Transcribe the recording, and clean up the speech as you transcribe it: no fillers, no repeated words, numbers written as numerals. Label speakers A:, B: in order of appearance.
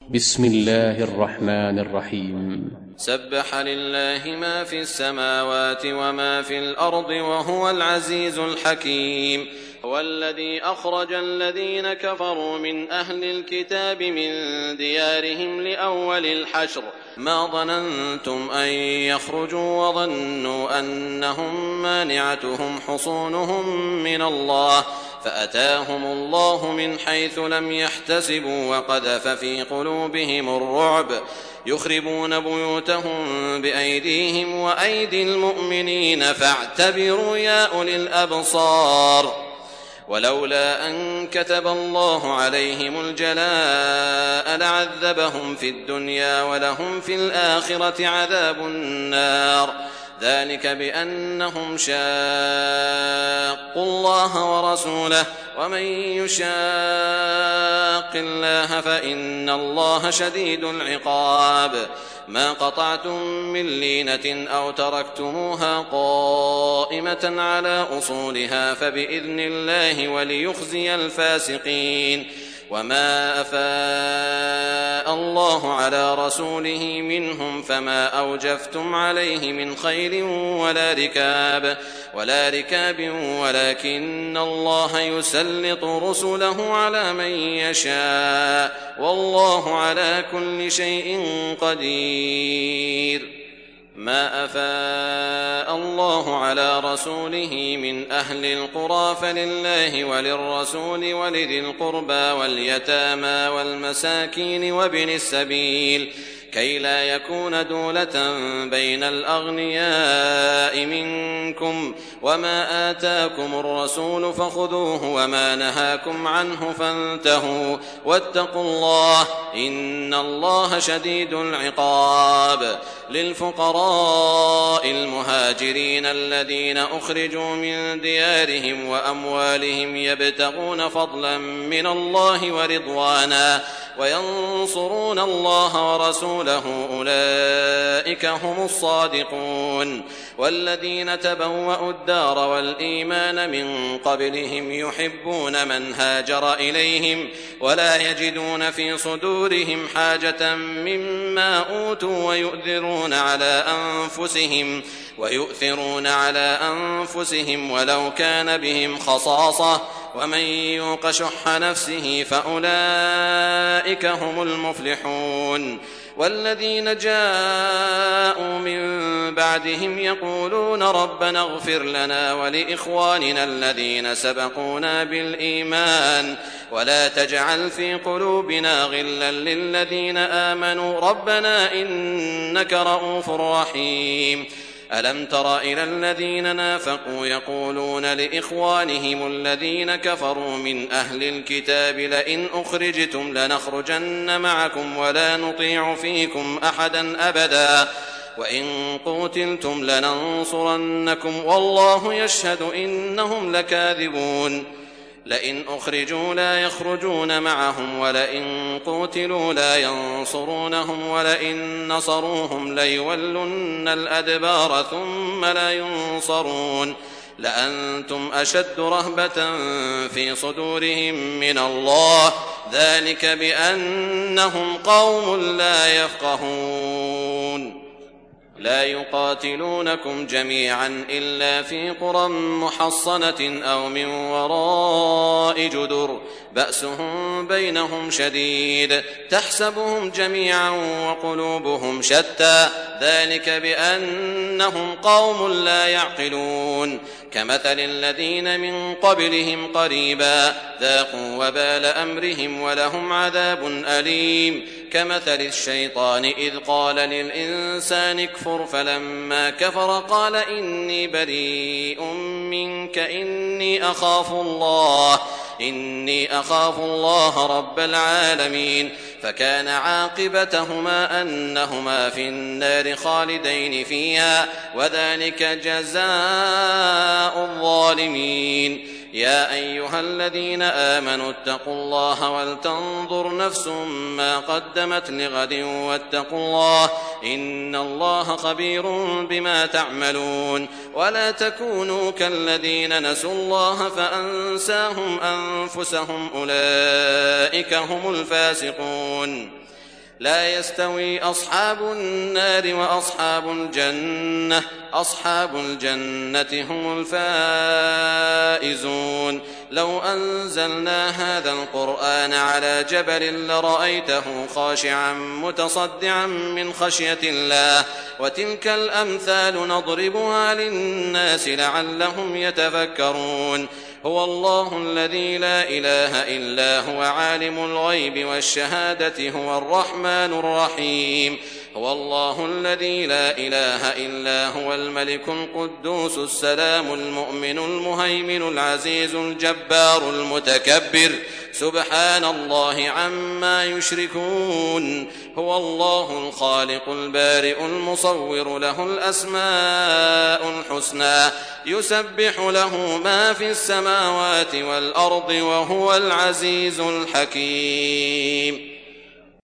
A: بسم الله الرحمن الرحيم.
B: سبح لله ما في السماوات وما في الأرض وهو العزيز الحكيم. هو الذي أخرج الذين كفروا من أهل الكتاب من ديارهم لأول الحشر ما ظننتم أن يخرجوا وظنوا أنهم مانعتهم حصونهم من الله فأتاهم الله من حيث لم يحتسبوا وقذف في قلوبهم الرعب يخربون بيوتهم بأيديهم وأيدي المؤمنين فاعتبروا يا أولي الأبصار. ولولا أن كتب الله عليهم الجلاء لعذبهم في الدنيا ولهم في الآخرة عذاب النار ذلك بأنهم شاقوا الله ورسوله ومن يشاق الله فإن الله شديد العقاب. ما قطعتم من لينة أو تركتموها قائمة على أصولها فبإذن الله وليخزي الفاسقين. وما أفاء الله على رسوله منهم فما أوجفتم عليه من خيل ولا ركاب ولكن الله يسلط رسله على من يشاء والله على كل شيء قدير. ما أفاء الله على رسوله من أهل القرى فلله وللرسول ولذي القربى واليتامى والمساكين وابن السبيل كي لا يكون دولة بين الأغنياء منكم. وما آتاكم الرسول فخذوه وما نهاكم عنه فانتهوا واتقوا الله إن الله شديد العقاب. للفقراء المهاجرين الذين أخرجوا من ديارهم وأموالهم يبتغون فضلا من الله ورضوانا وينصرون الله ورسوله أولئك هم الصادقون. والذين تبوأوا الدار والإيمان من قبلهم يحبون من هاجر إليهم ولا يجدون في صدورهم حاجة مما أوتوا ويؤثرون على أنفسهم ولو كان بهم خصاصة ومن يوق شح نفسه فأولئك هم المفلحون. والذين جاءوا من بعدهم يقولون ربنا اغفر لنا ولإخواننا الذين سبقونا بالإيمان ولا تجعل في قلوبنا غلا للذين آمنوا ربنا إنك رؤوف رحيم. ألم تر إلى الذين نافقوا يقولون لإخوانهم الذين كفروا من أهل الكتاب لئن أخرجتم لنخرجن معكم ولا نطيع فيكم أحدا أبدا وإن قوتلتم لننصرنكم والله يشهد إنهم لكاذبون. لئن أخرجوا لا يخرجون معهم ولئن قوتلوا لا ينصرونهم ولئن نصروهم ليولن الأدبار ثم لا ينصرون لأنتم أشد رهبة في صدورهم من الله ذلك بأنهم قوم لا يفقهون. لا يقاتلونكم جميعا إلا في قرى محصنة أو من وراء جدر بأسهم بينهم شديد تحسبهم جميعا وقلوبهم شتى ذلك بأنهم قوم لا يعقلون. كمثل الذين من قبلهم قريبا ذاقوا وبال أمرهم ولهم عذاب أليم. كمثل الشيطان إذ قال للإنسان اكفر فلما كفر قال إني بريء منك إني أخاف الله رب العالمين. فكان عاقبتهما أنهما في النار خالدين فيها وذلك جزاء الظالمين. يا أيها الذين آمنوا اتقوا الله ولتنظر نفس ما قدمت لغد واتقوا الله إن الله خبير بما تعملون. ولا تكونوا كالذين نسوا الله فأنساهم أنفسهم أولئك هم الفاسقون. لا يستوي أصحاب النار وأصحاب الجنة أصحاب الجنة هم الفائزون لو أنزلنا هذا القرآن على جبل لرأيته خاشعا متصدعا من خشية الله وتلك الأمثال نضربها للناس لعلهم يتفكرون هو الله الذي لا إله إلا هو عالم الغيب والشهادة هو الرحمن الرحيم هو الله الذي لا إله إلا هو الملك القدوس السلام المؤمن المهيمن العزيز الجبار المتكبر سبحان الله عما يشركون هو الله الخالق البارئ المصور له الأسماء الحسنى يسبح له ما في السماوات والأرض وهو العزيز الحكيم